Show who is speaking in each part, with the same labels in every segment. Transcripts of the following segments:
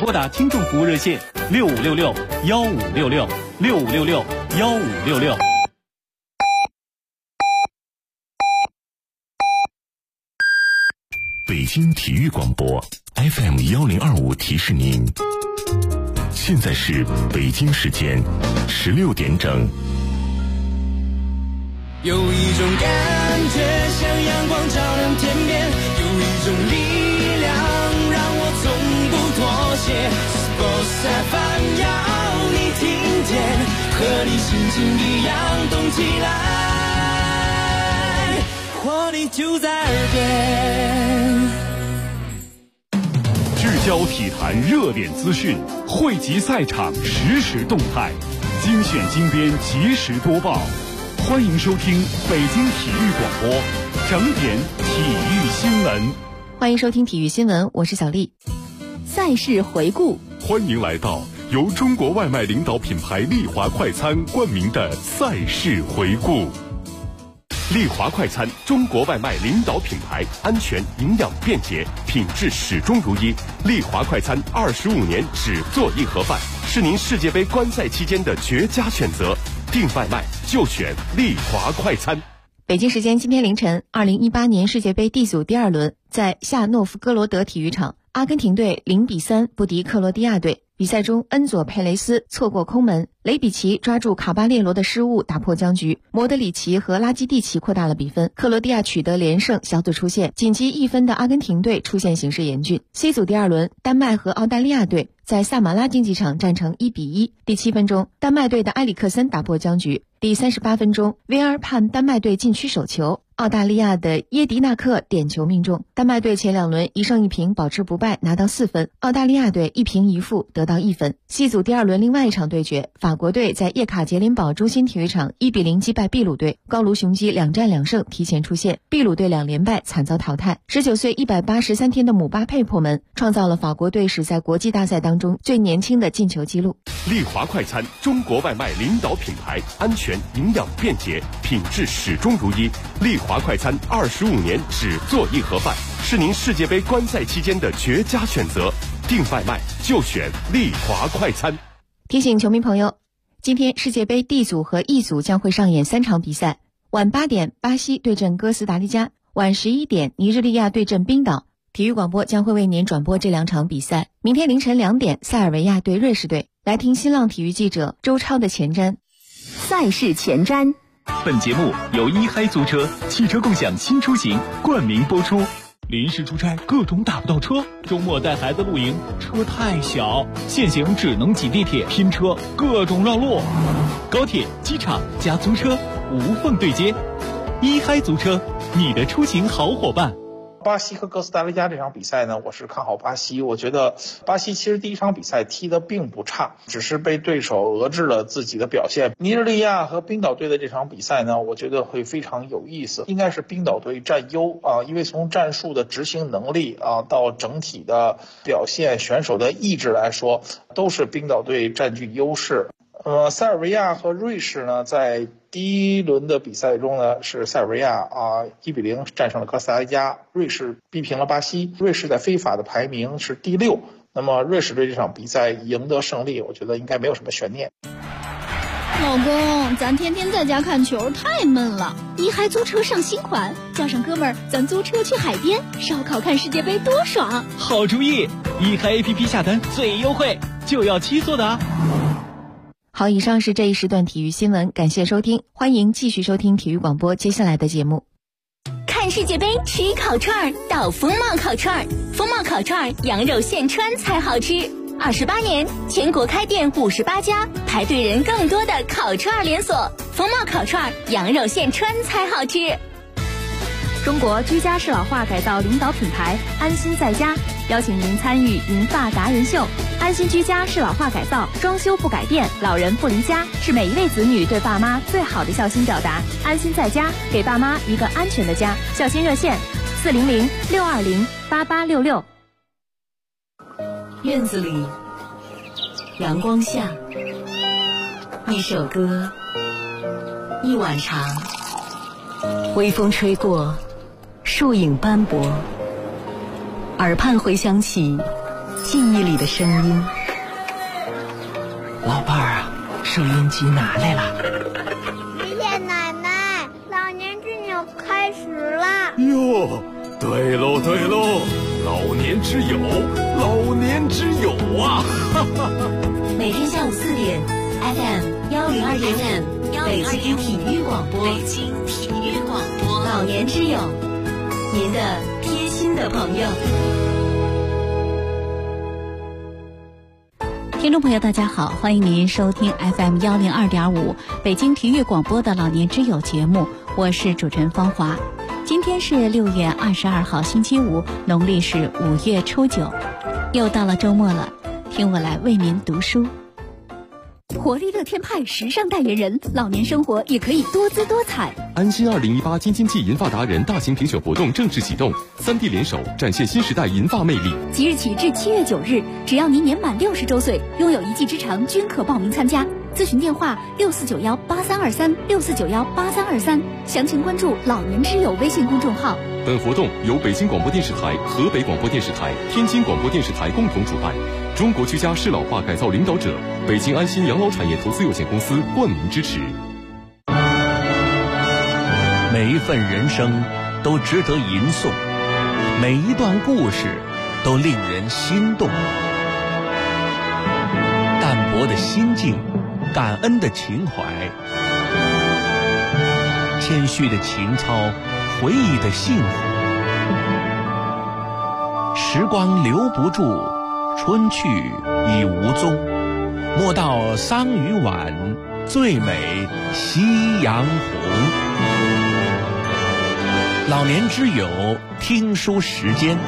Speaker 1: 拨打听众服务热线6566-1566，6566-1566。
Speaker 2: 北京体育广播 FM1025提示您，现在是北京时间16点整。
Speaker 3: 有一种感觉像阳光照亮天边，有一种力量让我从不妥协。Sports FM 要你听见，和你心情一样动起来，活力就在耳边。
Speaker 4: 聚焦体坛热点资讯，汇集赛场实时动态，精选精编及时播报。欢迎收听北京体育广播整点体育新闻。
Speaker 5: 欢迎收听体育新闻，我是小丽。赛事回顾，
Speaker 2: 欢迎来到由中国外卖领导品牌丽华快餐冠名的赛事回顾。丽华快餐，中国外卖领导品牌，安全、营养、便捷，品质始终如一。丽华快餐25年只做一盒饭，是您世界杯观赛期间的绝佳选择。订外卖就选丽华快餐。
Speaker 5: 北京时间今天凌晨，2018年世界杯 D 组第2轮在夏诺夫哥罗德体育场，阿根廷队0-3不敌克罗地亚队。比赛中，恩佐佩雷斯错过空门，雷比奇抓住卡巴列罗的失误打破僵局，莫德里奇和拉基蒂奇扩大了比分。克罗地亚取得连胜，小组出线。仅积1分的阿根廷队出现形势严峻。C 组第2轮，丹麦和澳大利亚队在萨马拉竞技场战成1-1。第7分钟，丹麦队的埃里克森打破僵局。第38分钟，VAR判丹麦队禁区手球，澳大利亚的耶迪纳克点球命中。丹麦队前2轮1胜1平保持不败，拿到4分；澳大利亚队1平1负得到1分。C 组第2轮另外一场对决，法国队在叶卡捷琳堡中心体育场1-0击败秘鲁队，高卢雄鸡2战2胜提前出线，秘鲁队2连败惨遭淘汰。19岁183天的姆巴佩破门，创造了法国队史在国际大赛当中最年轻的进球纪录。
Speaker 2: 丽华快餐，中国外卖领导品牌，安全、营养、便捷，品质始终如一。丽华快餐25年只做一盒饭，是您世界杯观赛期间的绝佳选择。订外卖就选丽华快餐。
Speaker 5: 提醒球迷朋友，今天世界杯 D 组和 E 组将会上演3场比赛。晚8点，巴西对阵哥斯达黎加；晚11点，尼日利亚对阵冰岛。体育广播将会为您转播这2场比赛。明天凌晨2点，塞尔维亚对瑞士队。来听新浪体育记者周超的前瞻。赛事前瞻。
Speaker 1: 本节目由一嗨租车汽车共享新出行冠名播出。临时出差各种打不到车，周末带孩子露营车太小，现行只能挤地铁拼车，各种绕路。高铁、机场加租车无缝对接，一嗨租车，你的出行好伙伴。
Speaker 6: 巴西和哥斯达黎加这场比赛呢，我是看好巴西。我觉得巴西其实第1场比赛踢得并不差，只是被对手遏制了自己的表现。尼日利亚和冰岛队的这场比赛呢，我觉得会非常有意思，应该是冰岛队占优啊，因为从战术的执行能力啊到整体的表现、选手的意志来说，都是冰岛队占据优势。塞尔维亚和瑞士呢，在第1轮的比赛中呢，是塞尔维亚1-0战胜了哥斯达黎加，瑞士逼平了巴西。瑞士在非法的排名是第6，那么瑞士队这场比赛赢得胜利，我觉得应该没有什么悬念。
Speaker 7: 老公，咱天天在家看球太闷了，一嗨租车上新款，叫上哥们儿，咱租车去海边烧烤看世界杯多爽！
Speaker 1: 好主意，一嗨 APP 下单最优惠，就要7座的啊！
Speaker 5: 好，以上是这一时段体育新闻，感谢收听，欢迎继续收听体育广播接下来的节目。
Speaker 8: 看世界杯吃烤串到风貌烤串，风貌烤串羊肉现穿才好吃。28年，全国开店58家，排队人更多的烤串连锁。风貌烤串羊肉现穿才好吃。
Speaker 9: 中国居家适老化改造领导品牌安心在家邀请您参与银发达人秀。安心居家适老化改造，装修不改变，老人不离家，是每一位子女对爸妈最好的孝心表达。安心在家，给爸妈一个安全的家。孝心热线400-620-8866。
Speaker 10: 院子里，阳光下，一首歌，一碗茶，微风吹过，树影斑驳，耳畔回响起记忆里的声音。
Speaker 11: 老伴儿啊，收音机拿来了。
Speaker 12: 爷爷奶奶，老年之友开始了。
Speaker 2: 哟，对喽对喽，老年之友，老年之友啊！
Speaker 10: 每天下午4点 ，FM 102.5，北京体育广播，北京体育广播，老年之友，您的贴心的朋友。
Speaker 13: 听众朋友大家好，欢迎您收听 FM 102.5北京体育广播的老年之友节目，我是主持人芳华。今天是6月22号星期五，农历是5月初9，又到了周末了，听我来为您读书。
Speaker 7: 活力乐天派时尚代言人，老年生活也可以多姿多彩。
Speaker 2: 安心2018京津冀银发达人大型评选活动正式启动，3地联手展现新时代银发魅力。
Speaker 7: 即日起至7月9日，只要您年满60周岁，拥有一技之长，均可报名参加。咨询电话64918323，64918323，详情关注老年之友微信公众号。
Speaker 2: 本活动由北京广播电视台、河北广播电视台、天津广播电视台共同主办，中国居家适老化改造领导者北京安心养老产业投资有限公司冠名支持。
Speaker 14: 每一份人生都值得吟诵，每一段故事都令人心动。淡泊的心境，感恩的情怀，谦虚的情操，回忆的幸福。时光留不住，春去已无踪，莫道桑榆晚，最美夕阳红。老年之友听书时间。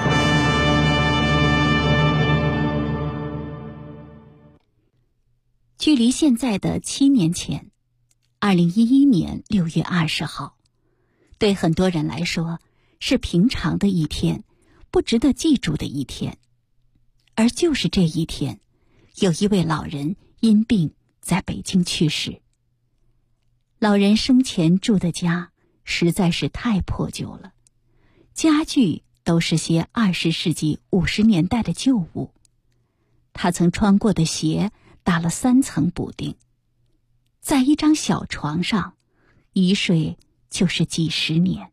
Speaker 13: 距离现在的7年前，2011年6月20号，对很多人来说是平常的一天，不值得记住的一天。而就是这一天，有一位老人因病在北京去世。老人生前住的家实在是太破旧了，家具都是些20世纪50年代的旧物，他曾穿过的鞋打了3层补丁，在一张小床上一睡就是几十年。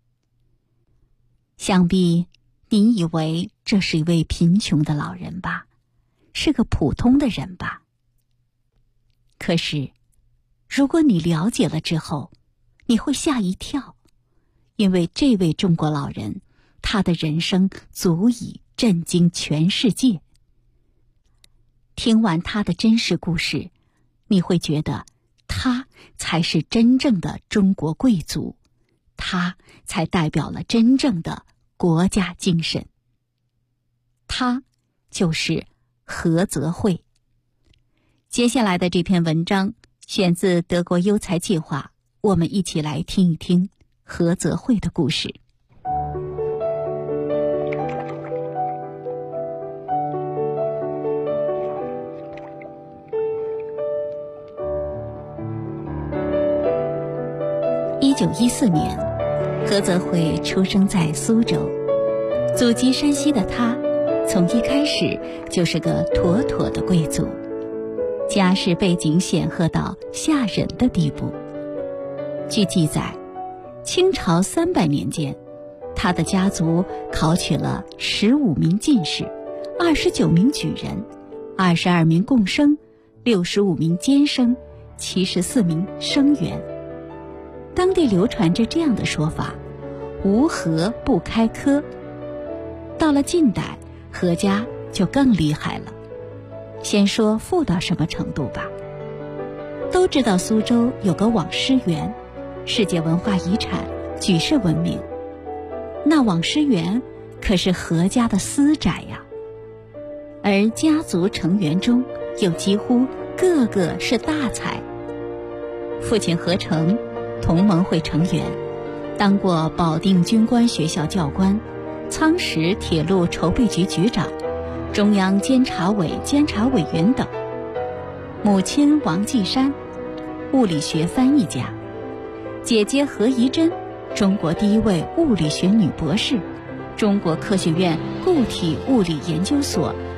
Speaker 13: 想必您以为这是一位贫穷的老人吧，是个普通的人吧。可是如果你了解了之后，你会吓一跳，因为这位中国老人，他的人生足以震惊全世界。听完他的真实故事，你会觉得他才是真正的中国贵族，他才代表了真正的国家精神。他就是何泽慧。接下来的这篇文章选自德国优才计划，我们一起来听一听何泽慧的故事。1914年，何泽慧出生在苏州。祖籍山西的他，从一开始就是个妥妥的贵族，家世背景显赫到吓人的地步。据记载，清朝300年间，他的家族考取了15名进士、29名举人、22名贡生、65名监生、74名生员。当地流传着这样的说法：无何不开科。到了近代，何家就更厉害了。先说富到什么程度吧。都知道苏州有个网师园，世界文化遗产，举世闻名。那网师园可是何家的私宅呀。而家族成员中有几乎个个是大才。父亲何成，同盟会成员，当过保定军官学校教官、仓石铁路筹备局局长、中央监察委监察委员等。母亲王继山，物理学翻译家；姐姐何怡珍，中国第一位物理学女博士，中国科学院固体物理研究所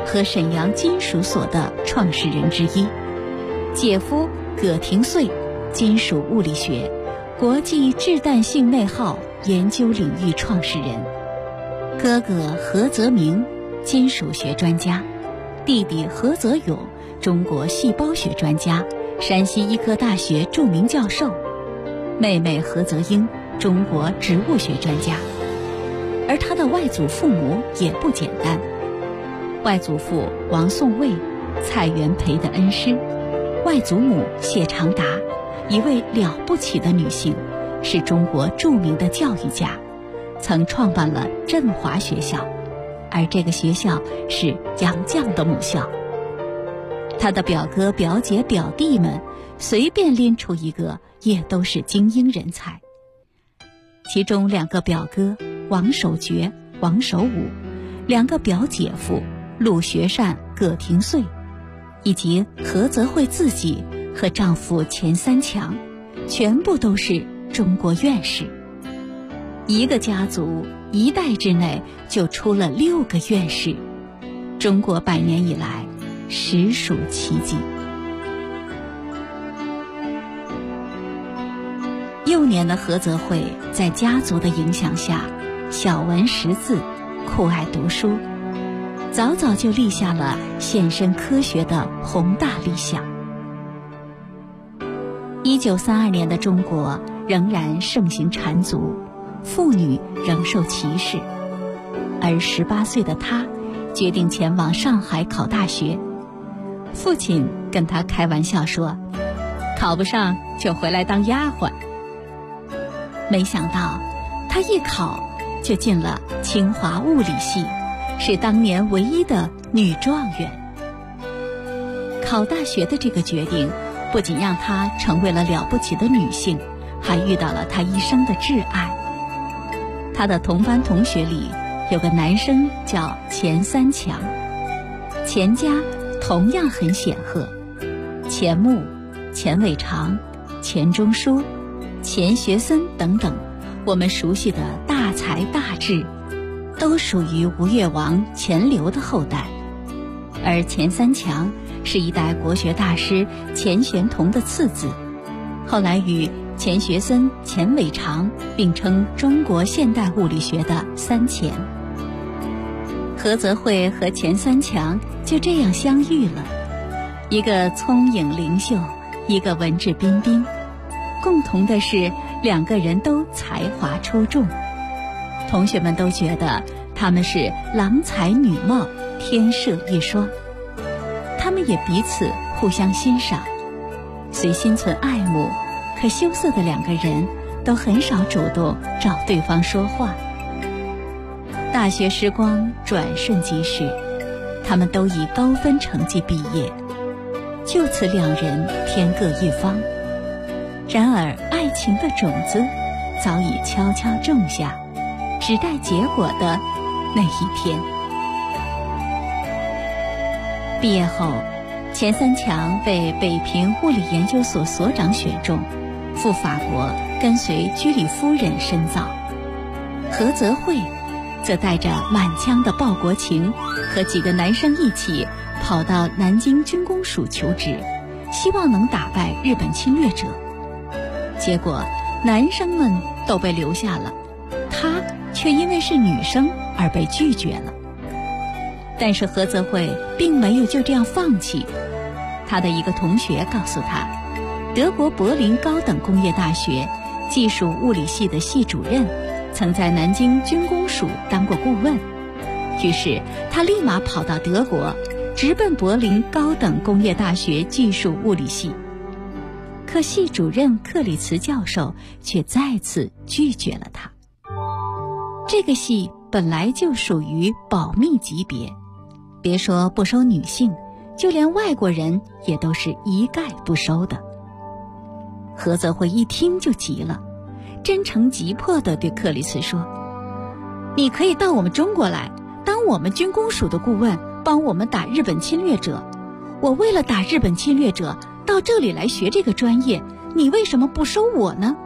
Speaker 13: 和沈阳金属所的创始人之一，姐夫葛廷穗，金属物理学、国际质弹性内耗研究领域创始人；哥哥何泽明，金属学专家；弟弟何泽勇，中国细胞学专家，山西医科大学著名教授；妹妹何泽英，中国植物学专家。而他的外祖父母也不简单，外祖父王颂卫，蔡元培的恩师；外祖母谢长达，一位了不起的女性，是中国著名的教育家，曾创办了振华学校，而这个学校是杨绛的母校。他的表哥、表姐、表弟们随便拎出一个也都是精英人才。其中2个表哥王守觉、王守武，2个表姐夫陆学善、葛廷穗，以及何泽慧自己和丈夫钱三强，全部都是中国院士。一个家族1代之内就出了6个院士，中国100年以来实属奇迹。幼年的何泽慧在家族的影响下，小文识字，酷爱读书，早早就立下了献身科学的宏大理想。1932年的中国仍然盛行缠足，妇女仍受歧视，而18岁的她决定前往上海考大学。父亲跟她开玩笑说，考不上就回来当丫鬟。没想到她一考就进了清华物理系，是当年唯一的女状元。考大学的这个决定不仅让她成为了了不起的女性，还遇到了她一生的挚爱。她的同班同学里有个男生叫钱三强，钱家同样很显赫，钱穆、钱伟长、钱钟书、钱学森等等，我们熟悉的大才大智，都属于吴越王钱镠的后代。而钱三强是一代国学大师钱玄同的次子，后来与钱学森、钱伟长并称中国现代物理学的三钱。何泽慧和钱三强就这样相遇了，一个聪颖灵秀，一个文质彬彬，共同的是2个人都才华出众，同学们都觉得他们是郎才女貌，天设一双。他们也彼此互相欣赏，虽心存爱慕，可羞涩的2个人都很少主动找对方说话。大学时光转瞬即逝，他们都以高分成绩毕业，就此2人天各一方。然而爱情的种子早已悄悄种下，只待结果的那一天。毕业后，钱三强被北平物理研究所所长选中，赴法国跟随居里夫人深造。何泽慧则带着满腔的报国情，和几个男生一起跑到南京军工署求职，希望能打败日本侵略者。结果男生们都被留下了，她却因为是女生而被拒绝了。但是何泽慧并没有就这样放弃，她的一个同学告诉她，德国柏林高等工业大学技术物理系的系主任曾在南京军工署当过顾问，于是他立马跑到德国，直奔柏林高等工业大学技术物理系。可系主任克里茨教授却再次拒绝了他。这个系本来就属于保密级别，别说不收女性，就连外国人也都是一概不收的。何泽慧一听就急了，真诚急迫地对克里茨说，你可以到我们中国来，当我们军工署的顾问，帮我们打日本侵略者。我为了打日本侵略者到这里来学这个专业，你为什么不收我呢？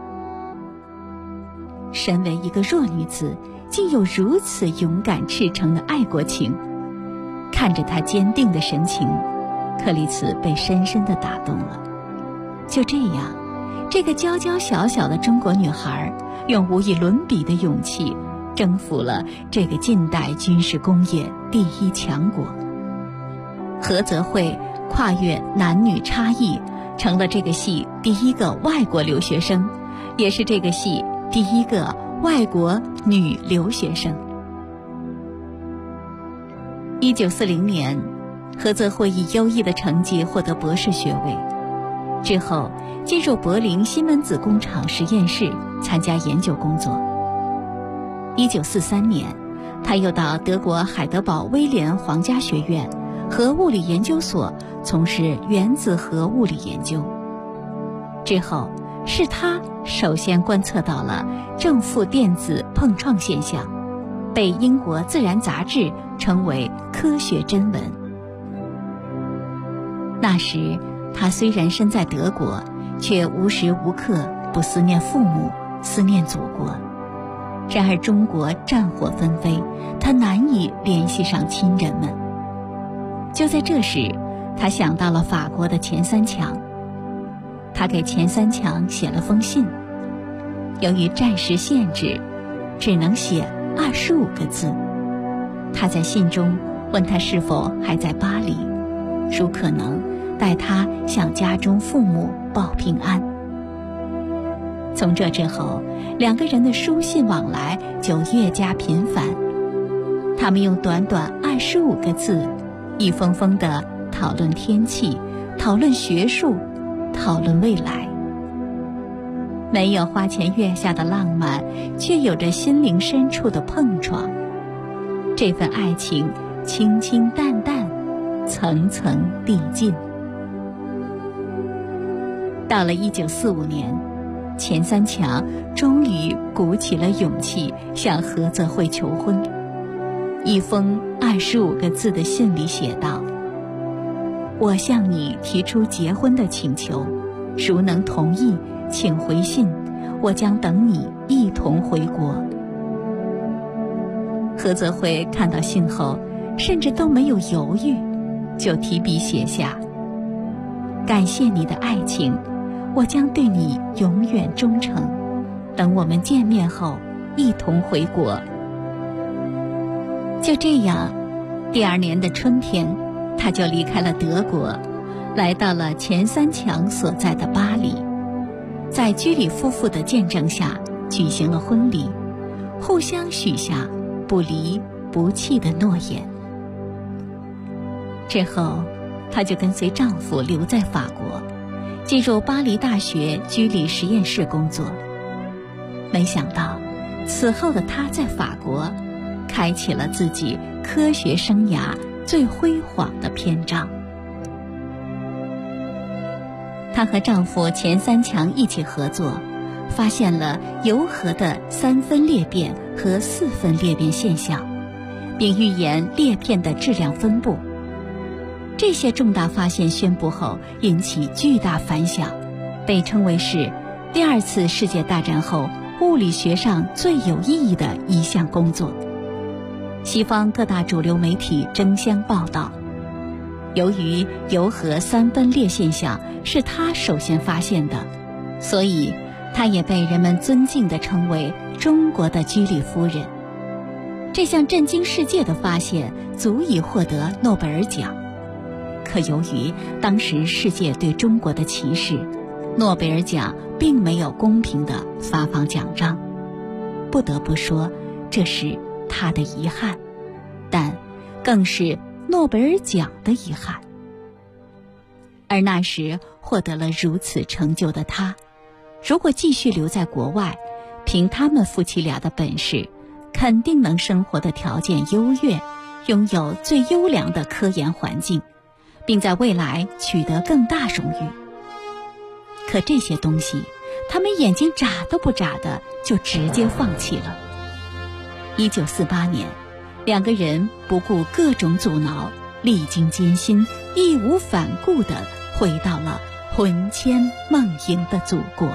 Speaker 13: 身为一个弱女子，竟有如此勇敢赤诚的爱国情， 看着他坚定的神情，克里茨被深深地打动了。就这样，这个娇娇小小的中国女孩用无以伦比的勇气征服了这个近代军事工业第一强国。何泽慧跨越男女差异，成了这个系第一个外国留学生，也是这个系第一个外国女留学生。1940年，何泽慧以优异的成绩获得博士学位，之后进入柏林西门子工厂实验室参加研究工作。1943年，他又到德国海德堡威廉皇家学院核物理研究所从事原子核物理研究。之后是他首先观测到了正负电子碰撞现象，被英国《自然》杂志称为科学真闻。那时他虽然身在德国，却无时无刻不思念父母，思念祖国。然而中国战火纷飞，他难以联系上亲人们。就在这时，他想到了法国的钱三强。他给钱三强写了封信，由于暂时限制，只能写25个字。他在信中问他是否还在巴黎，如可能带他向家中父母报平安。从这之后，两个人的书信往来就越加频繁。他们用短短25个字，一封封地讨论天气，讨论学术，讨论未来。没有花前月下的浪漫，却有着心灵深处的碰撞。这份爱情清清淡淡，层层递进。到了1945年，钱三强终于鼓起了勇气向何泽慧求婚。一封25个字的信里写道：我向你提出结婚的请求，孰能同意，请回信，我将等你一同回国。何泽慧看到信后，甚至都没有犹豫，就提笔写下：感谢你的爱情，我将对你永远忠诚，等我们见面后一同回国。就这样，第2年的春天，他就离开了德国，来到了钱三强所在的巴黎，在居里夫妇的见证下举行了婚礼，互相许下不离不弃的诺言。之后，她就跟随丈夫留在法国，进入巴黎大学居里实验室工作。没想到，此后的她在法国开启了自己科学生涯最辉煌的篇章。她和丈夫钱三强一起合作，发现了铀核的3分裂变和4分裂变现象，并预言裂片的质量分布。这些重大发现宣布后，引起巨大反响，被称为是第2次世界大战后物理学上最有意义的一项工作。西方各大主流媒体争相报道。由于铀核3分裂现象是他首先发现的，所以他也被人们尊敬地称为中国的居里夫人。这项震惊世界的发现足以获得诺贝尔奖。可由于当时世界对中国的歧视，诺贝尔奖并没有公平地发放奖章。不得不说，这是他的遗憾，但更是诺贝尔奖的遗憾。而那时获得了如此成就的他，如果继续留在国外，凭他们夫妻俩的本事，肯定能生活的条件优越，拥有最优良的科研环境，并在未来取得更大荣誉。可这些东西，他们眼睛眨都不眨的就直接放弃了。1948年，两个人不顾各种阻挠，历经艰辛，义无反顾地回到了魂牵梦萦的祖国。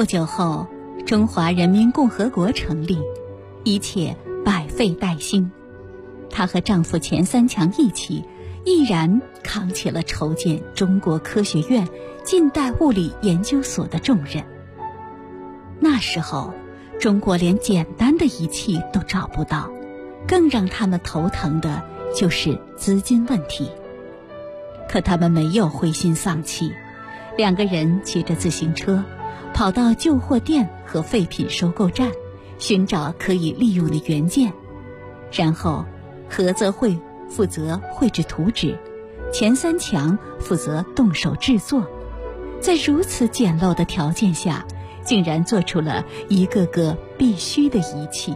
Speaker 13: 不久后，中华人民共和国成立，一切百废待兴。她和丈夫钱三强一起，毅然扛起了筹建中国科学院近代物理研究所的重任。那时候，中国连简单的仪器都找不到，更让他们头疼的就是资金问题。可他们没有灰心丧气，两个人骑着自行车，跑到旧货店和废品收购站，寻找可以利用的原件，然后何泽慧负责绘制图纸，钱三强负责动手制作。在如此简陋的条件下，竟然做出了一个个必须的仪器。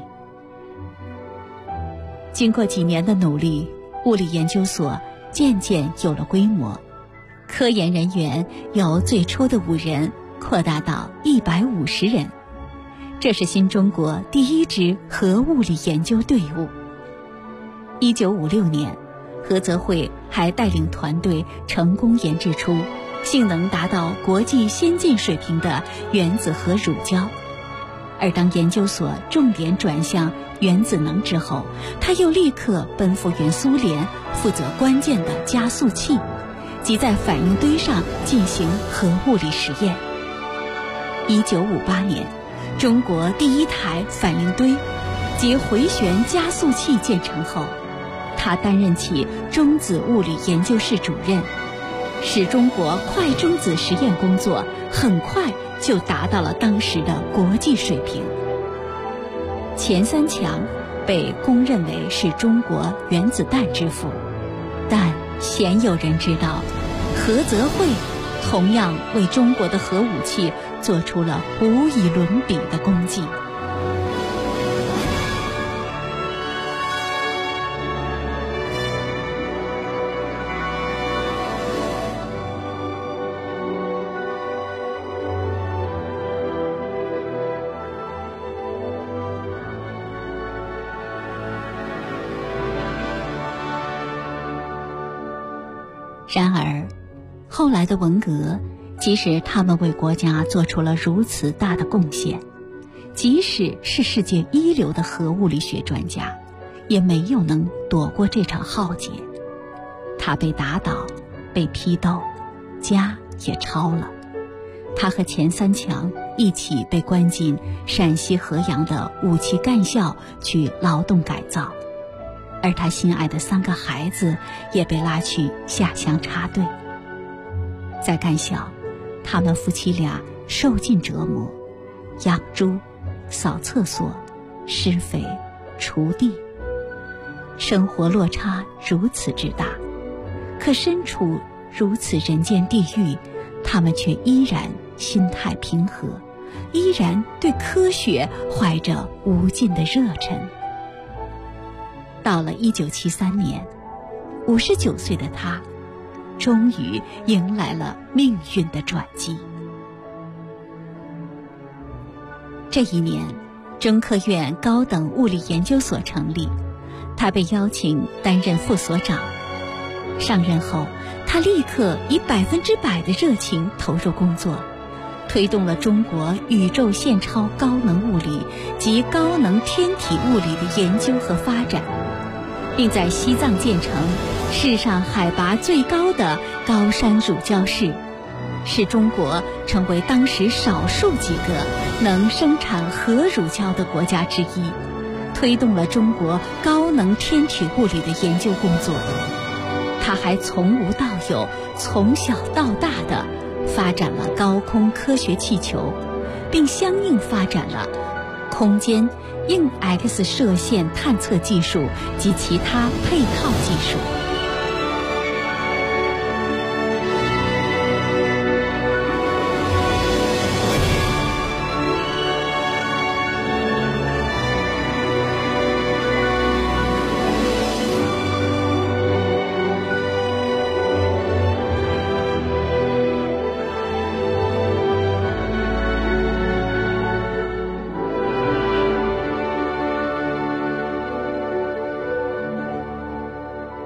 Speaker 13: 经过几年的努力，物理研究所渐渐有了规模，科研人员由最初的5人扩大到150人。这是新中国第一支核物理研究队伍。1956年，何泽慧还带领团队成功研制出性能达到国际先进水平的原子核乳胶。而当研究所重点转向原子能之后，他又立刻奔赴原苏联，负责关键的加速器，即在反应堆上进行核物理实验。1958年，中国第一台反应堆及回旋加速器建成后，他担任起中子物理研究室主任，使中国快中子实验工作很快就达到了当时的国际水平。钱三强被公认为是中国原子弹之父，但鲜有人知道，何泽慧同样为中国的核武器做出了无以伦比的功绩。然而，后来的文革，即使他们为国家做出了如此大的贡献，即使是世界一流的核物理学专家，也没有能躲过这场浩劫。他被打倒，被批斗，家也抄了。他和钱三强一起被关进陕西合阳的武器干校去劳动改造，而他心爱的3个孩子也被拉去下乡插队。在干校，他们夫妻俩受尽折磨，养猪、扫厕所、施肥、锄地，生活落差如此之大。可身处如此人间地狱，他们却依然心态平和，依然对科学怀着无尽的热忱。到了1973年，59岁的他终于迎来了命运的转机。这一年，中科院高等物理研究所成立，他被邀请担任副所长。上任后，他立刻以100%的热情投入工作，推动了中国宇宙线超高能物理及高能天体物理的研究和发展，并在西藏建成世上海拔最高的高山乳胶室，使中国成为当时少数几个能生产核乳胶的国家之一，推动了中国高能天体物理的研究工作。他还从无到有，从小到大的发展了高空科学气球，并相应发展了空间硬 X 射线探测技术及其他配套技术。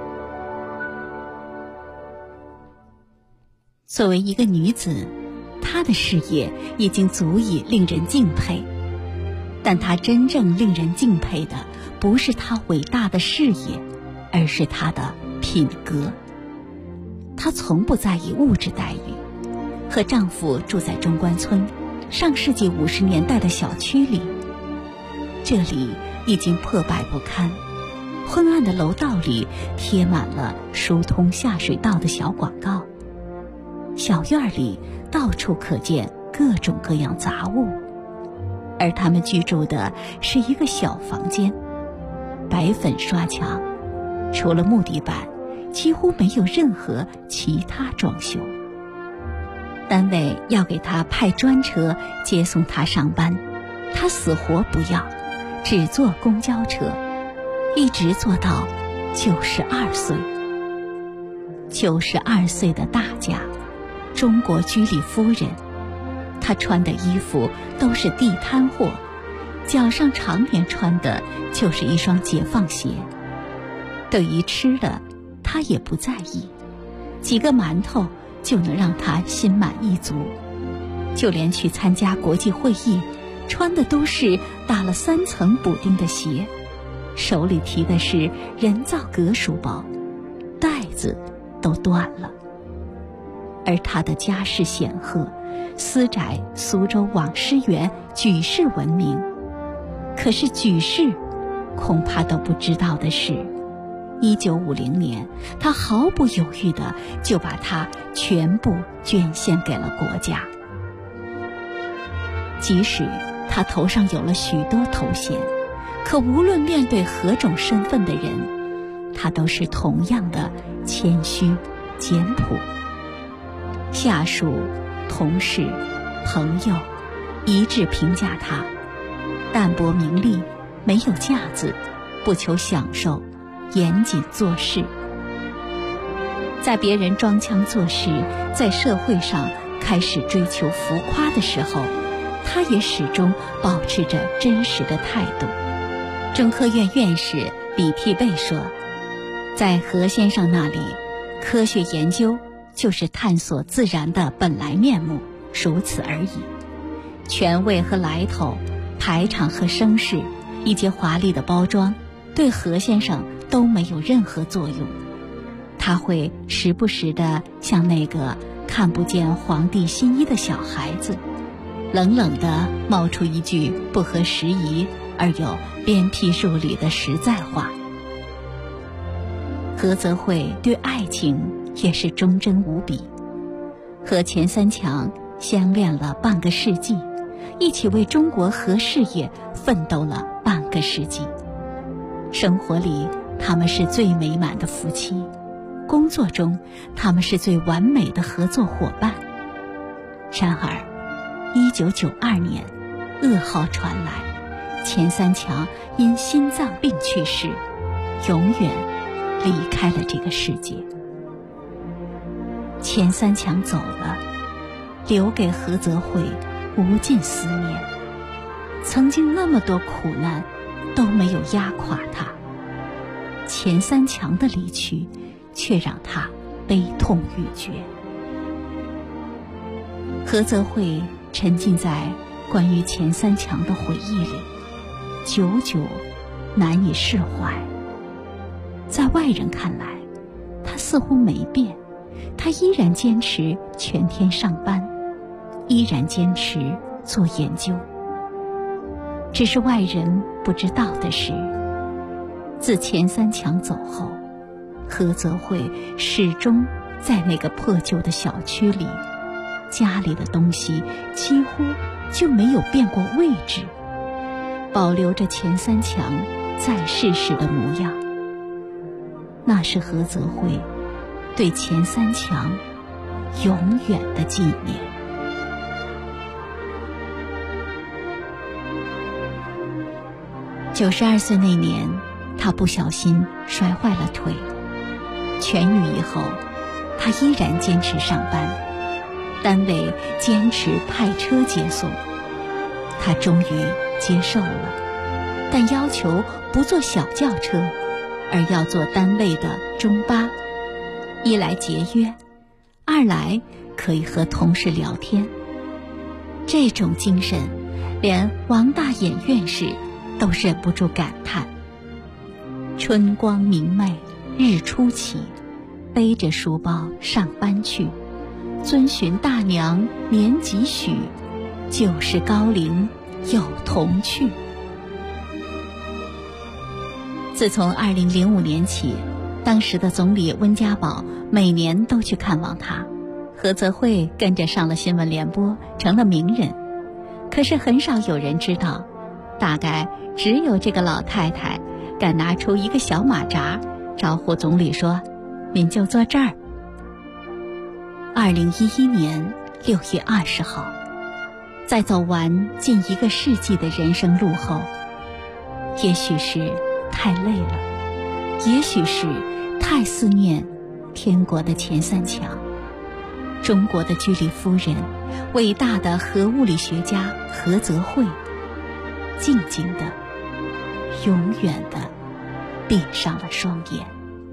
Speaker 13: 作为一个女子，她他的事业已经足以令人敬佩，但他真正令人敬佩的不是他伟大的事业，而是他的品格。她从不在意物质待遇，和丈夫住在中关村上世纪50年代的小区里，这里已经破败不堪，昏暗的楼道里贴满了疏通下水道的小广告，小院里到处可见各种各样杂物，而他们居住的是一个小房间，白粉刷墙，除了木地板几乎没有任何其他装修。单位要给他派专车接送他上班，他死活不要，只坐公交车，一直坐到92岁。92岁的大家，中国居里夫人，她穿的衣服都是地摊货，脚上常年穿的就是一双解放鞋。对于吃的，她也不在意，几个馒头就能让她心满意足。就连去参加国际会议，穿的都是打了3层补丁的鞋，手里提的是人造革书包，带子都断了。而他的家世显赫，私宅苏州网师园举世闻名。可是举世恐怕都不知道的是，1950年他毫不犹豫地就把它全部捐献给了国家。即使他头上有了许多头衔，可无论面对何种身份的人，他都是同样的谦虚简朴。下属、同事、朋友一致评价他淡泊名利，没有架子，不求享受，严谨做事。在别人装腔作势，在社会上开始追求浮夸的时候，他也始终保持着真实的态度。中科院院士李替贝说，在何先生那里，科学研究就是探索自然的本来面目，如此而已。权位和来头，排场和声势，以及华丽的包装，对何先生都没有任何作用。他会时不时地像那个看不见皇帝新衣的小孩子，冷冷地冒出一句不合时宜而又鞭辟入里的实在话。何泽慧对爱情也是忠贞无比，和钱三强相恋了半个世纪，一起为中国核事业奋斗了半个世纪。生活里他们是最美满的夫妻，工作中他们是最完美的合作伙伴。然而1992年噩耗传来，钱三强因心脏病去世，永远离开了这个世界。钱三强走了，留给何泽慧无尽思念。曾经那么多苦难都没有压垮他，钱三强的离去却让他悲痛欲绝。何泽慧沉浸在关于钱三强的回忆里，久久难以释怀。在外人看来，他似乎没变，他依然坚持全天上班，依然坚持做研究。只是外人不知道的是，自钱三强走后，何泽慧始终在那个破旧的小区里，家里的东西几乎就没有变过位置，保留着钱三强在世时的模样。那是何泽慧对钱三强永远的纪念。92岁那年，他不小心摔坏了腿，痊愈以后，他依然坚持上班，单位坚持派车接送，他终于接受了，但要求不坐小轿车，而要坐单位的中巴，一来节约，二来可以和同事聊天， 这种精神，连王大眼院士都忍不住感叹：春光明媚，日出起，背着书包上班去，遵循大娘年几许，就是高龄有同去。自从2005年起，当时的总理温家宝每年都去看望他，何泽慧跟着上了新闻联播，成了名人。可是很少有人知道，大概只有这个老太太敢拿出一个小马扎招呼总理说：“您就坐这儿。”2011年6月20号，在走完近1个世纪的人生路后，也许是太累了，也许是太思念天国的前3强，中国的居里夫人，伟大的核物理学家何泽慧，静静的、永远的闭上了双眼。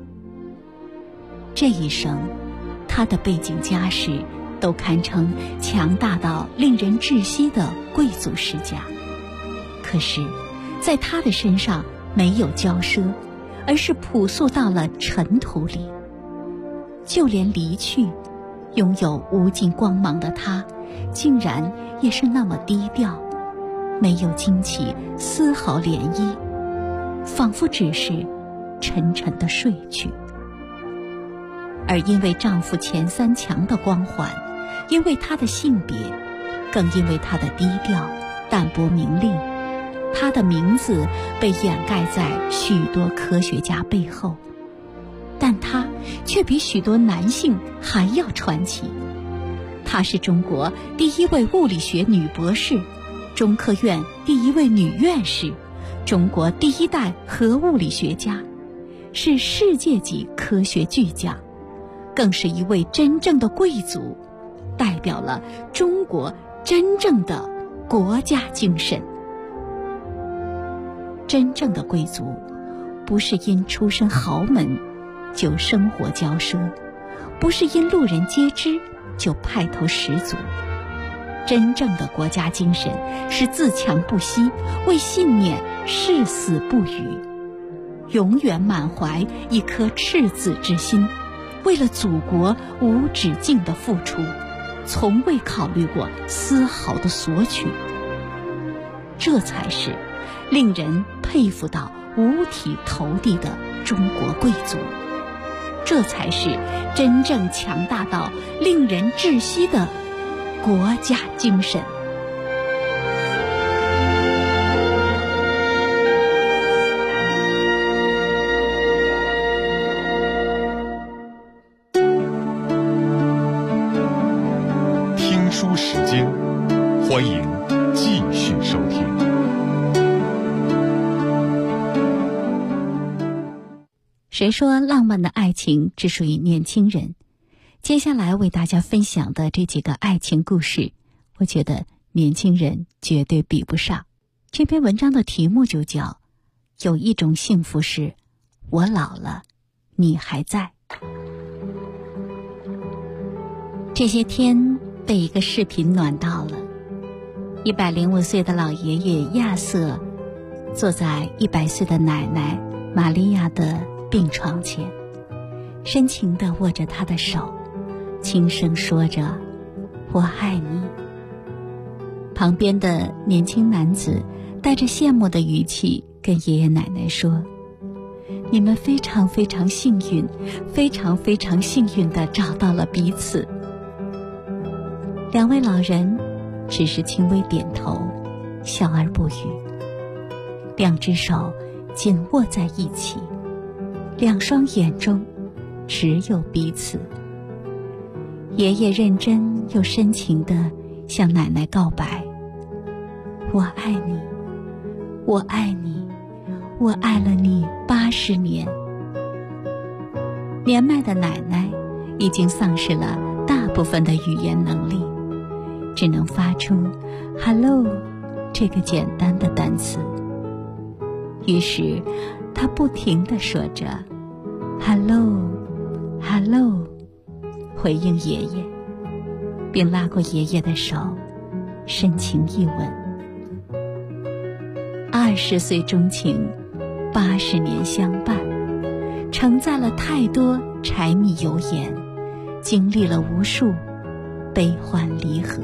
Speaker 13: 这一生，他的背景家世都堪称强大到令人窒息的贵族世家，可是在他的身上没有骄奢，而是朴素到了尘土里。就连离去拥有无尽光芒的他，竟然也是那么低调，没有惊起丝毫涟漪，仿佛只是沉沉地睡去。而因为丈夫前3强的光环，因为他的性别，更因为他的低调淡泊名利，他的名字被掩盖在许多科学家背后，但他却比许多男性还要传奇。她是中国第1位物理学女博士，中科院第1位女院士，中国第1代核物理学家，是世界级科学巨匠，更是一位真正的贵族，代表了中国真正的国家精神。真正的贵族，不是因出身豪门就生活骄奢，不是因路人皆知就派头十足。真正的国家精神是自强不息，为信念誓死不渝，永远满怀一颗赤子之心，为了祖国无止境的付出，从未考虑过丝毫的索取。这才是令人佩服到五体投地的中国贵族，这才是真正强大到令人窒息的国家精神。
Speaker 2: 听书时间，欢迎继续收听。
Speaker 13: 谁说浪漫的爱情只属于年轻人？接下来为大家分享的这几个爱情故事，我觉得年轻人绝对比不上。这篇文章的题目就叫《有一种幸福是我老了，你还在》。这些天被一个视频暖到了。105岁的老爷爷亚瑟坐在100岁的奶奶玛利亚的病床前，深情地握着她的手，轻声说着我爱你。旁边的年轻男子带着羡慕的语气跟爷爷奶奶说，你们非常非常幸运，非常非常幸运地找到了彼此。两位老人只是轻微点头，笑而不语，两只手紧握在一起，两双眼中只有彼此。爷爷认真又深情地向奶奶告白，我爱你，我爱你，我爱了你80年。年迈的奶奶已经丧失了大部分的语言能力，只能发出 Hello 这个简单的单词。于是她不停地说着 Hello Hello 回应爷爷，并拉过爷爷的手深情一吻。20岁钟情，80年相伴，承载了太多柴米油盐，经历了无数悲欢离合。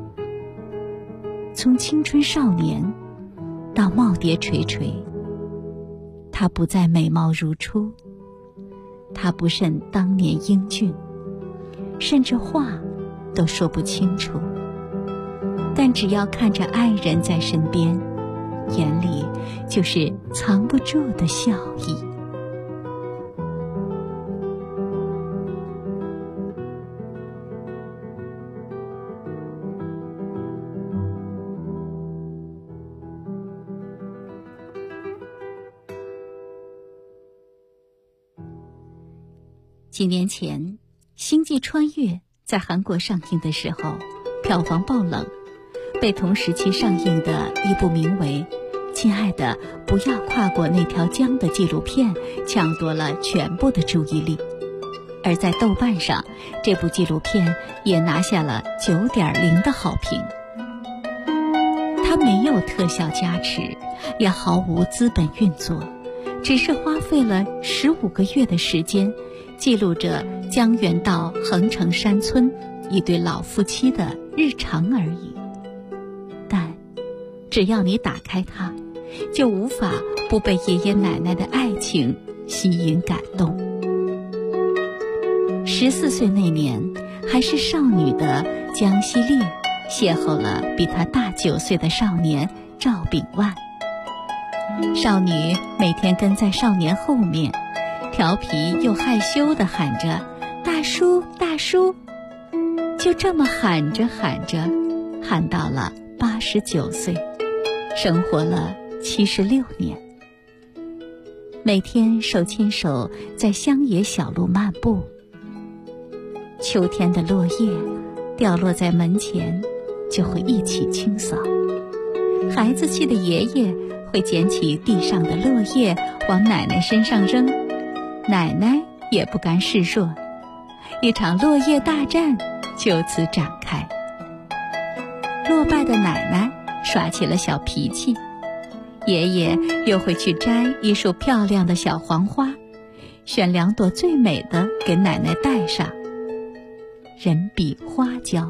Speaker 13: 从青春少年到耄耋垂垂，他不再美貌如初，他不甚当年英俊，甚至话都说不清楚，但只要看着爱人在身边，眼里就是藏不住的笑意。几年前，《星际穿越》在韩国上映的时候，票房爆冷，被同时期上映的一部名为《亲爱的，不要跨过那条江》的纪录片抢夺了全部的注意力。而在豆瓣上，这部纪录片也拿下了9.0的好评。它没有特效加持，也毫无资本运作，只是花费了15个月的时间，记录着江原道横城山村一对老夫妻的日常而已。但只要你打开它，就无法不被爷爷奶奶的爱情吸引感动。14岁那年，还是少女的江西烈邂逅了比她大9岁的少年赵炳万。少女每天跟在少年后面，调皮又害羞地喊着大叔大叔，就这么喊着喊着，喊到了89岁，生活了76年。每天手牵手在乡野小路漫步，秋天的落叶掉落在门前，就会一起清扫。孩子气的爷爷会捡起地上的落叶往奶奶身上扔，奶奶也不甘示弱，一场落叶大战就此展开。落败的奶奶耍起了小脾气，爷爷又会去摘一束漂亮的小黄花，选2朵最美的给奶奶戴上。人比花娇。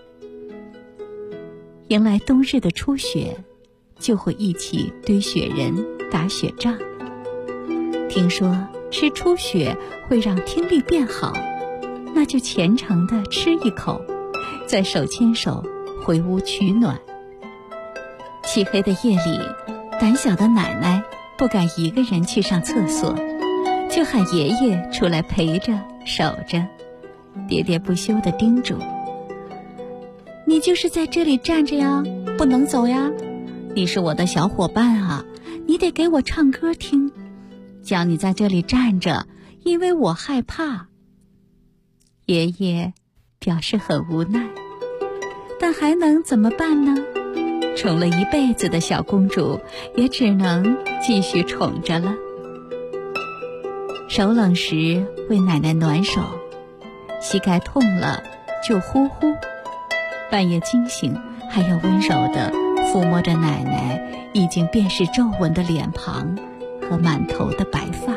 Speaker 13: 迎来冬日的初雪，就会一起堆雪人打雪仗。听说吃初雪会让听力变好，那就虔诚地吃一口，再手牵手回屋取暖。漆黑的夜里，胆小的奶奶不敢一个人去上厕所，就喊爷爷出来陪着守着，喋喋不休地叮嘱：你就是在这里站着呀，不能走呀，你是我的小伙伴啊，你得给我唱歌听，叫你在这里站着，因为我害怕。爷爷表示很无奈，但还能怎么办呢？宠了一辈子的小公主也只能继续宠着了。手冷时为奶奶暖手，膝盖痛了就呼呼，半夜惊醒还要温柔地抚摸着奶奶已经遍是皱纹的脸庞和满头的白发。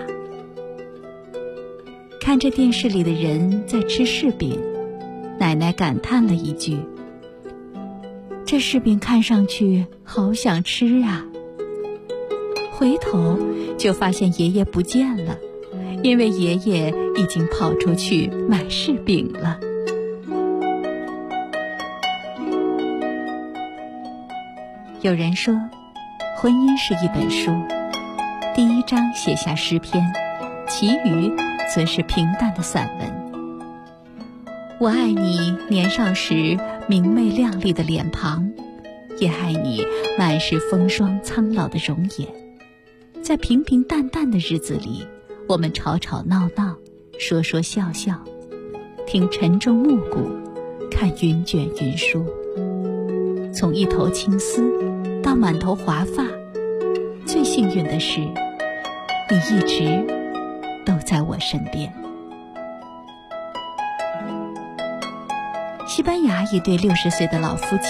Speaker 13: 看着电视里的人在吃柿饼，奶奶感叹了一句：这柿饼看上去好想吃啊。回头就发现爷爷不见了，因为爷爷已经跑出去买柿饼了。有人说，婚姻是一本书，第1章写下诗篇，其余则是平淡的散文。我爱你年少时明媚亮丽的脸庞，也爱你满是风霜苍老的容颜。在平平淡淡的日子里，我们吵吵闹闹，说说笑笑，听晨钟暮鼓，看云卷云舒。从一头青丝到满头华发，最幸运的是，你一直都在我身边。西班牙一对60岁的老夫妻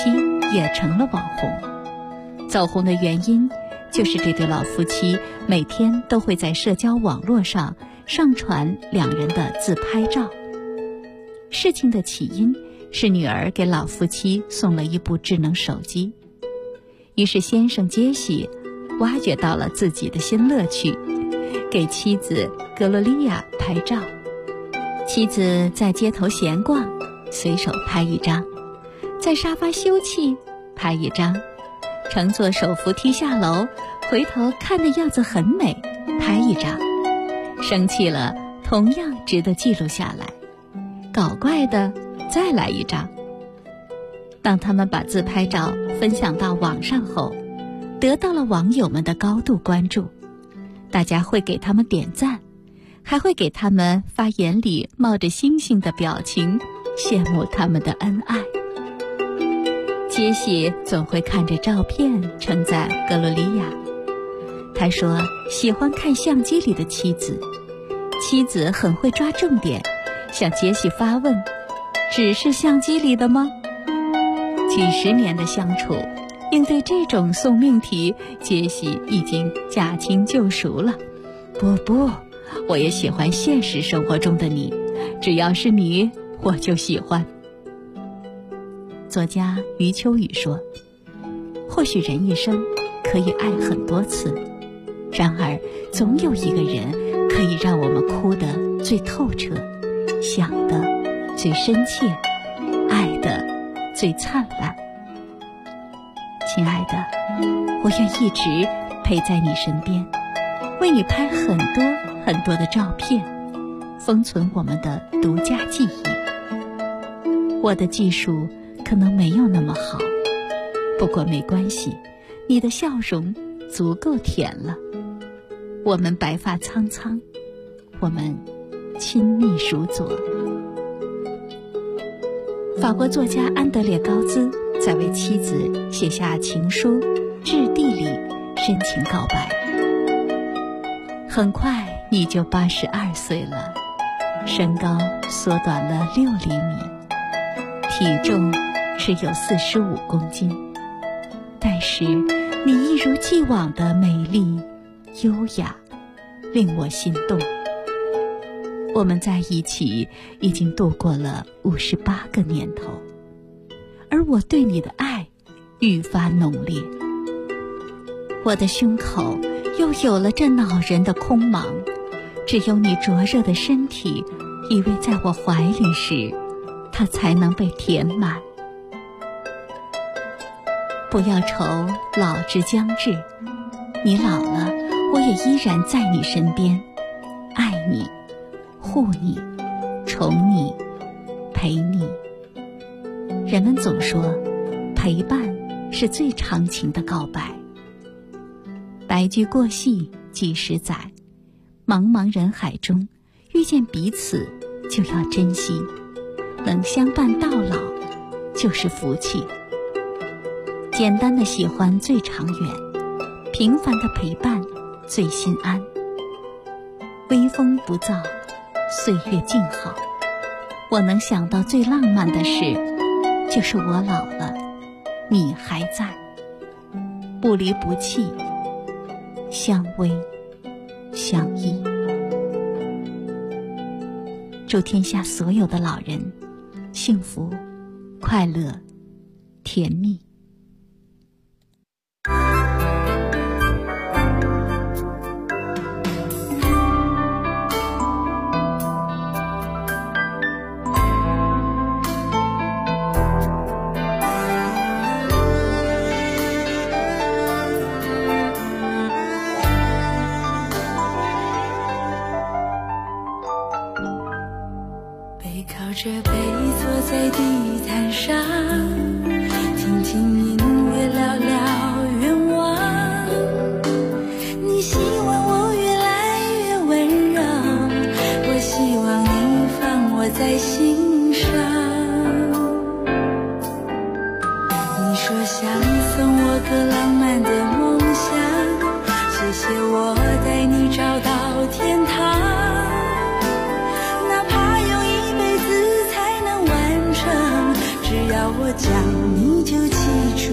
Speaker 13: 也成了网红。走红的原因就是这对老夫妻每天都会在社交网络上上传两人的自拍照。事情的起因是女儿给老夫妻送了一部智能手机，于是先生杰西挖掘到了自己的新乐趣，给妻子格洛丽亚拍照。妻子在街头闲逛，随手拍一张；在沙发休憩，拍一张；乘坐手扶梯下楼，回头看的样子很美，拍一张；生气了，同样值得记录下来；搞怪的，再来一张。当他们把自拍照分享到网上后，得到了网友们的高度关注，大家会给他们点赞，还会给他们发眼里冒着星星的表情，羡慕他们的恩爱。杰西总会看着照片称赞格洛丽亚，他说喜欢看相机里的妻子，妻子很会抓重点，向杰西发问：只是相机里的吗？几十年的相处，应对这种送命题，杰西已经驾轻就熟了。不，我也喜欢现实生活中的你，只要是你，我就喜欢。作家余秋雨说，或许人一生可以爱很多次，然而总有一个人可以让我们哭得最透彻，想得最深切，爱得最灿烂。亲爱的，我愿一直陪在你身边，为你拍很多很多的照片，封存我们的独家记忆。我的技术可能没有那么好，不过没关系，你的笑容足够甜了。我们白发苍苍，我们亲密如昨。法国作家安德烈高兹在为妻子写下情书《质地》里深情告白：很快你就82岁了，身高缩短了6厘米，体重只有45公斤，但是你一如既往的美丽优雅，令我心动。我们在一起已经度过了58个年头，而我对你的爱愈发浓烈。我的胸口又有了这恼人的空茫，只有你灼热的身体依偎在我怀里时，它才能被填满。不要愁老之将至，你老了，我也依然在你身边，爱你，护你，宠你，陪你。人们总说，陪伴是最长情的告白。白驹过隙几十载，茫茫人海中，遇见彼此就要珍惜，能相伴到老就是福气。简单的喜欢最长远，平凡的陪伴最心安。微风不燥，岁月静好，我能想到最浪漫的事，就是我老了，你还在，不离不弃，相偎相依。祝天下所有的老人幸福、快乐、甜蜜。
Speaker 3: 着背坐在地毯上，听听音乐，聊聊愿望。你希望我越来越温柔，我希望你放我在心上。你说想送我个浪漫的梦想，谢谢我带你找到天堂。只要我讲，你就记住。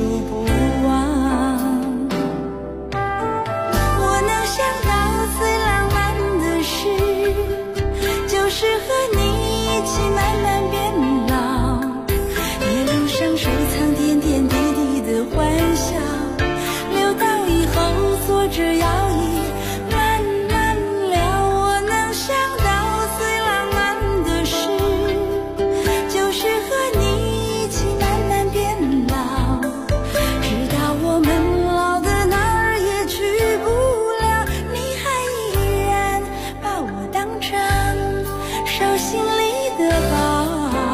Speaker 3: 着摇椅，慢慢聊。我能想到最浪漫的事，就是和你一起慢慢变老，直到我们老的哪儿也去不了，你还依然把我当成手心里的宝。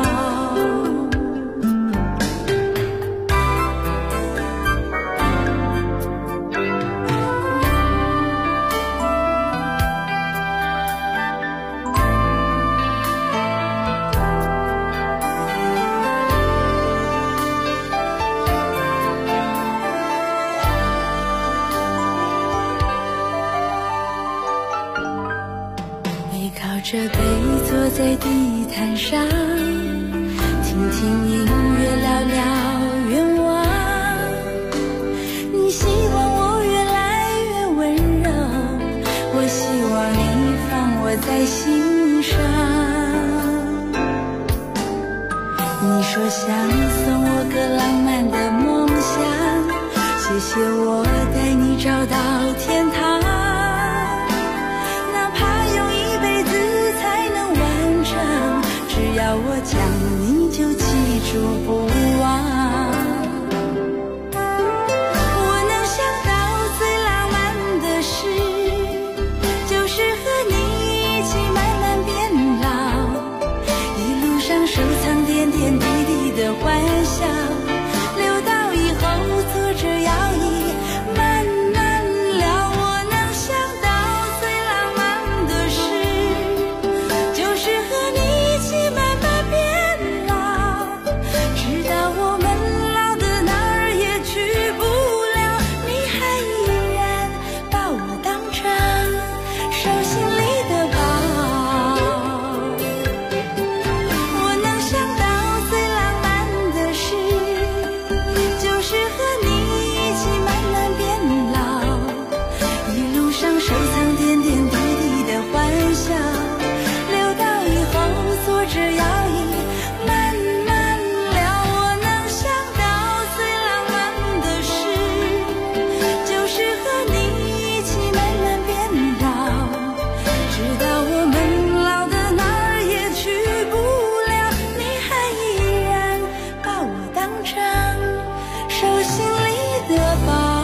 Speaker 3: 这杯坐在地毯上，听听音乐，聊聊愿望。你希望我越来越温柔，我希望你放我在心上。你说想送我个浪漫的梦想，谢谢我带你找到天堂。只要我讲，你就记住不忘。我能想到最浪漫的事，就是和你一起慢慢变老，一路上收藏点点滴滴的欢笑，留到以后坐着摇椅慢慢聊。我能想到最浪漫的事，就是和你慢慢变老，直到我们老的哪儿也去不了，你还依然把我当成手心里的宝。我能想到最浪漫的事，就是和你一起慢慢变老，一路上收藏点点滴滴的欢笑，留到以后坐着摇椅慢慢聊。我能想到最浪漫的事，就是和你一起慢慢变老，直到我们老的哪儿也去不了，你还依然把我当成手心里的宝。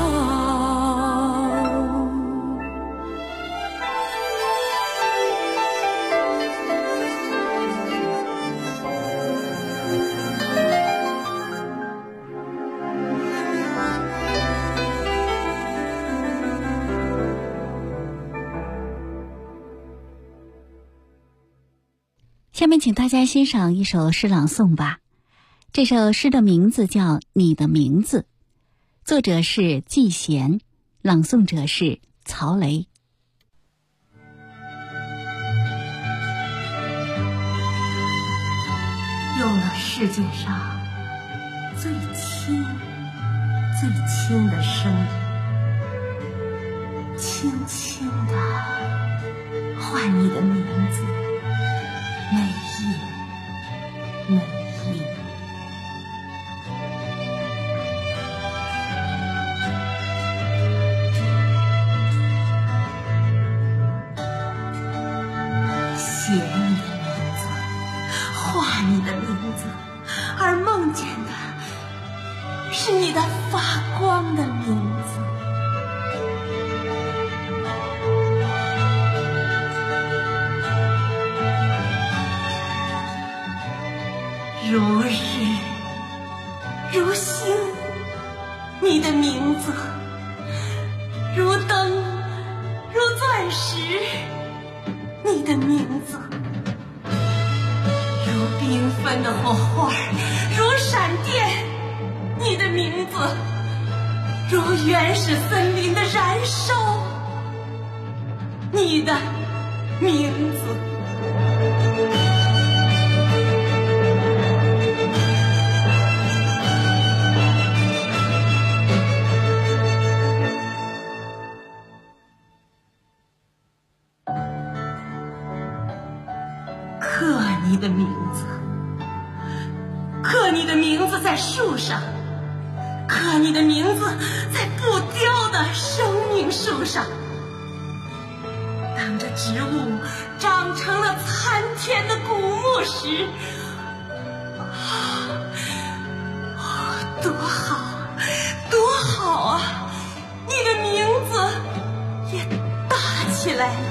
Speaker 13: 下面请大家欣赏一首诗朗诵吧。这首诗的名字叫《你的名字》，作者是季贤，朗诵者是曹雷。
Speaker 10: 用了世界上最轻最轻的声音，轻轻地唤你的名字，每夜每夜。写你的名字，画你的名字，而梦见的是你的发光的名字。如日如星，你的名字如灯如钻石，你的名字如缤纷的火花，如闪电，你的名字如原始森林的燃烧，你的名字。刻你的名字，刻你的名字在树上，
Speaker 15: 刻你的名字在不凋的生命树上。当这植物长成了参天的古木时，多好，多好啊！你的名字也大起来了。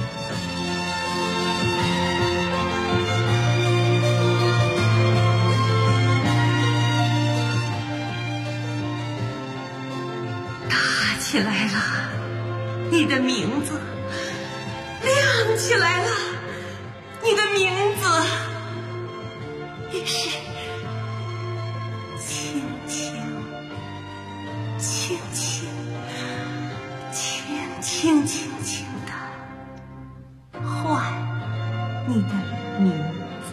Speaker 15: 大起来了，你的名字亮起来了，你的名字也是轻轻的唤你的名字。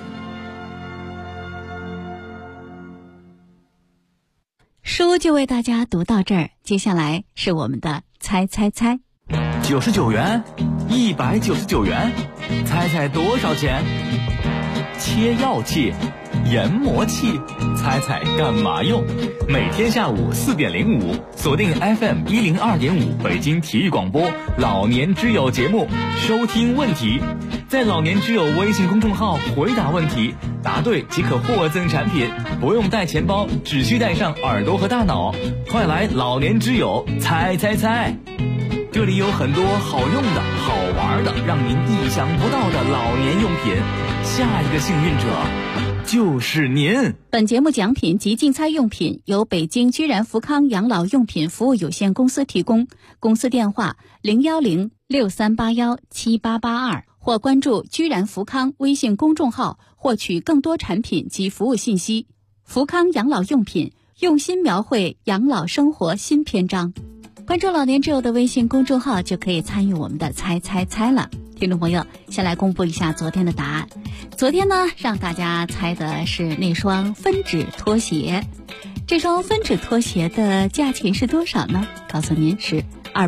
Speaker 13: 书就为大家读到这儿，接下来是我们的猜猜猜。
Speaker 1: 99元，199元，猜猜多少钱？切药器、研磨器，猜猜干嘛用？每天下午4点05，锁定 FM 102.5北京体育广播老年之友节目，收听问题，在老年之友微信公众号回答问题，答对即可获赠产品，不用带钱包，只需带上耳朵和大脑。快来老年之友猜猜猜！这里有很多好用的、好玩的，让您意想不到的老年用品。下一个幸运者就是您。
Speaker 13: 本节目奖品及竞猜用品由北京居然福康养老用品服务有限公司提供，公司电话010-6381-7882，或关注居然福康微信公众号获取更多产品及服务信息。福康养老用品，用心描绘养老生活新篇章。关注老年之友的微信公众号就可以参与我们的猜猜猜了。听众朋友，先来公布一下昨天的答案。昨天呢，让大家猜的是那双分趾拖鞋。这双分趾拖鞋的价钱是多少呢？告诉您是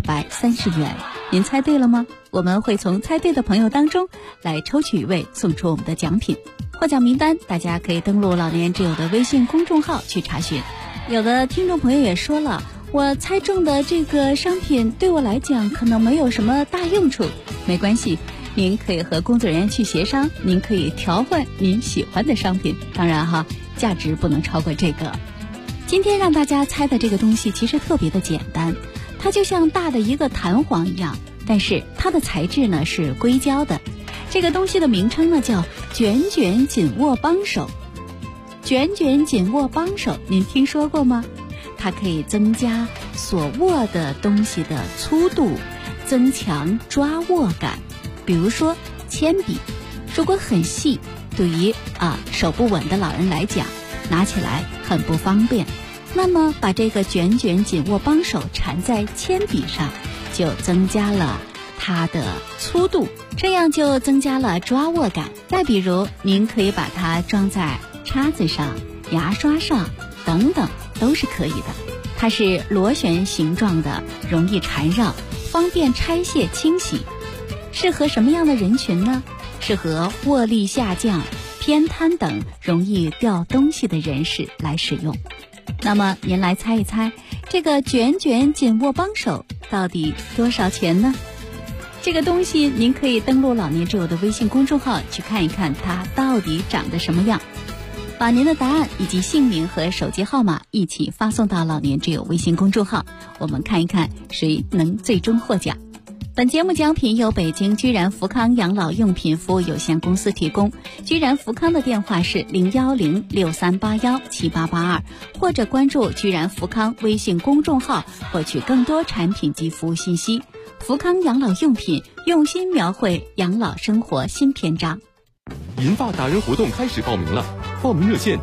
Speaker 13: 230元。您猜对了吗？我们会从猜对的朋友当中来抽取一位，送出我们的奖品。获奖名单大家可以登录老年之友的微信公众号去查询。有的听众朋友也说了，我猜中的这个商品对我来讲可能没有什么大用处。没关系，您可以和工作人员去协商，您可以调换您喜欢的商品，当然哈，价值不能超过这个。今天让大家猜的这个东西其实特别的简单，它就像大的一个弹簧一样，但是它的材质呢是硅胶的。这个东西的名称呢叫卷卷紧握帮手。卷卷紧握帮手，您听说过吗？它可以增加所握的东西的粗度，增强抓握感。比如说铅笔，如果很细，对于手不稳的老人来讲，拿起来很不方便。那么把这个卷卷紧握帮手缠在铅笔上，就增加了它的粗度，这样就增加了抓握感。再比如，您可以把它装在叉子上、牙刷上等等，都是可以的。它是螺旋形状的，容易缠绕，方便拆卸清洗。适合什么样的人群呢？适合握力下降、偏瘫等容易掉东西的人士来使用。那么您来猜一猜，这个卷卷紧握帮手到底多少钱呢？这个东西您可以登录老年之友的微信公众号去看一看它到底长得什么样，把您的答案以及姓名和手机号码一起发送到老年之友微信公众号，我们看一看谁能最终获奖。本节目奖品由北京居然福康养老用品服务有限公司提供，居然福康的电话是010-6381-7882，或者关注居然福康微信公众号获取更多产品及服务信息。福康养老用品，用心描绘养老生活新篇章。
Speaker 2: 银发达人活动开始报名了，报名热线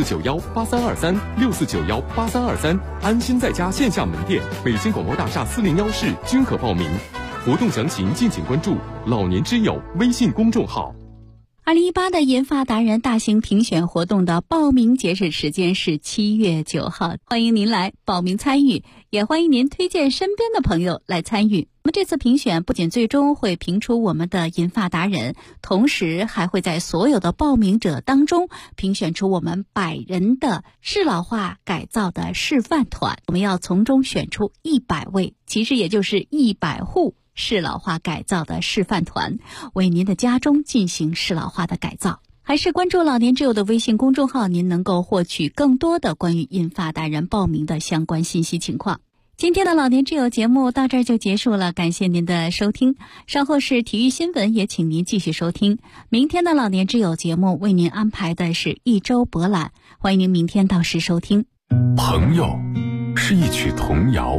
Speaker 2: 64918323，64918323，安心在家线下门店、北京广播大厦401室均可报名。活动详情敬请关注老年之友微信公众号。
Speaker 13: 2018的银发达人大型评选活动的报名截止时间是7月9号，欢迎您来报名参与，也欢迎您推荐身边的朋友来参与。那么这次评选不仅最终会评出我们的银发达人，同时还会在所有的报名者当中评选出我们100人的适老化改造的示范团，我们要从中选出100位，其实也就是100户适老化改造的示范团，为您的家中进行适老化的改造。还是关注老年之友的微信公众号，您能够获取更多的关于银发达人报名的相关信息情况。今天的老年之友节目到这儿就结束了，感谢您的收听。稍后是体育新闻，也请您继续收听。明天的老年之友节目为您安排的是一周博览，欢迎您明天到时收听。
Speaker 2: 朋友是一曲童谣，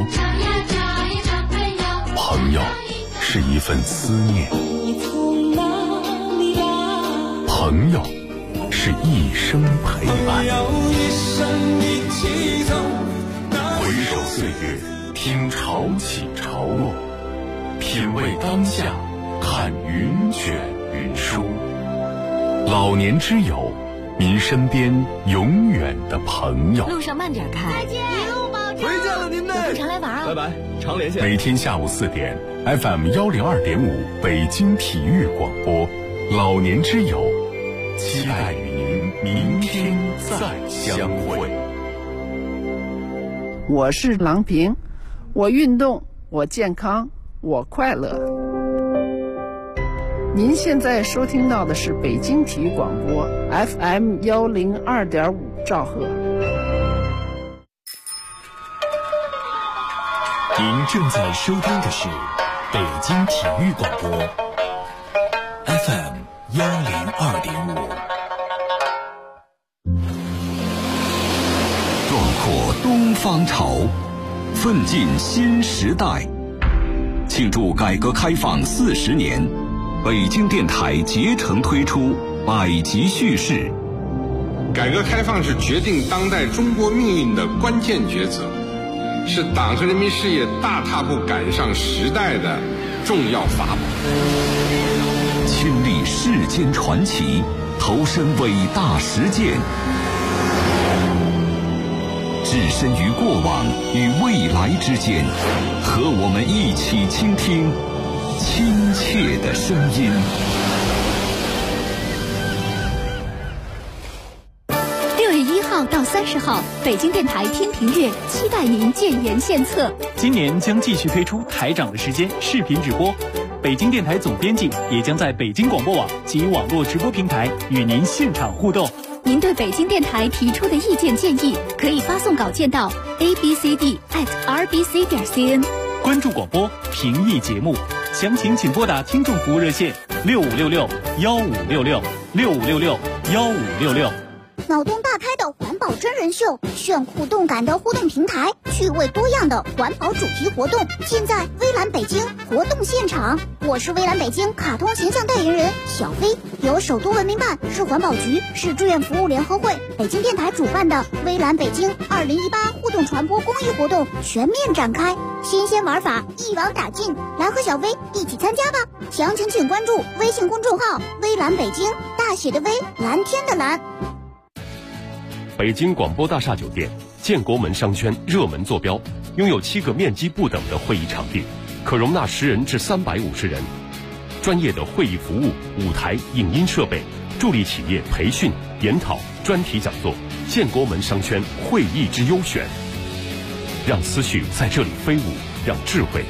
Speaker 2: 朋友是一份思念，朋友是一生陪伴。回首岁月，听潮起潮落，品味当下，看云卷云舒。老年之友，您身边永远的朋友。
Speaker 10: 路上慢点开。再见，一路保重。回见了您嘞，有空常来玩啊。拜拜，常连线。
Speaker 2: 每天下午4点 ，FM 102.5北京体育广播，老年之友，期待与您明天再相会。
Speaker 16: 我是郎平，我运动，我健康，我快乐。您现在收听到的是北京体育广播 FM 102.5兆赫。
Speaker 1: 您正在收听的是北京体育广播 FM 102.5。
Speaker 17: 壮阔东方潮，奋进新时代。庆祝改革开放40年，北京电台竭诚推出百集叙事。
Speaker 18: 改革开放是决定当代中国命运的关键抉择，是党和人民事业大踏步赶上时代的重要法宝。
Speaker 17: 亲历世间传奇，投身伟大实践，置身于过往与未来之间，和我们一起倾听亲切的声音。
Speaker 7: 6月1号到30号，北京电台天平月期待您建言献策。
Speaker 1: 今年将继续推出台长的时间视频直播，北京电台总编辑也将在北京广播网及网络直播平台与您现场互动。
Speaker 7: 您对北京电台提出的意见建议，可以发送稿件到 abcd@rbc.cn。
Speaker 1: 关注广播，评议节目，详情请拨打听众服务热线6566-1566，6566-1566。
Speaker 12: 脑洞大开的环保真人秀，炫酷动感的互动平台，趣味多样的环保主题活动，尽在微蓝北京活动现场。我是微蓝北京卡通形象代言人小飞，由首都文明办、市环保局、市志愿服务联合会、北京电台主办的微蓝北京2018互动传播公益活动全面展开，新鲜玩法一网打尽，来和小飞一起参加吧！详情请关注微信公众号微蓝北京，大写的微，蓝天的蓝。
Speaker 2: 北京广播大厦酒店建国门商圈热门坐标，拥有7个面积不等的会议场地，可容纳10人至350人。专业的会议服务、舞台、影音设备，助力企业培训、研讨、专题讲座。建国门商圈会议之优选，让思绪在这里飞舞，让智慧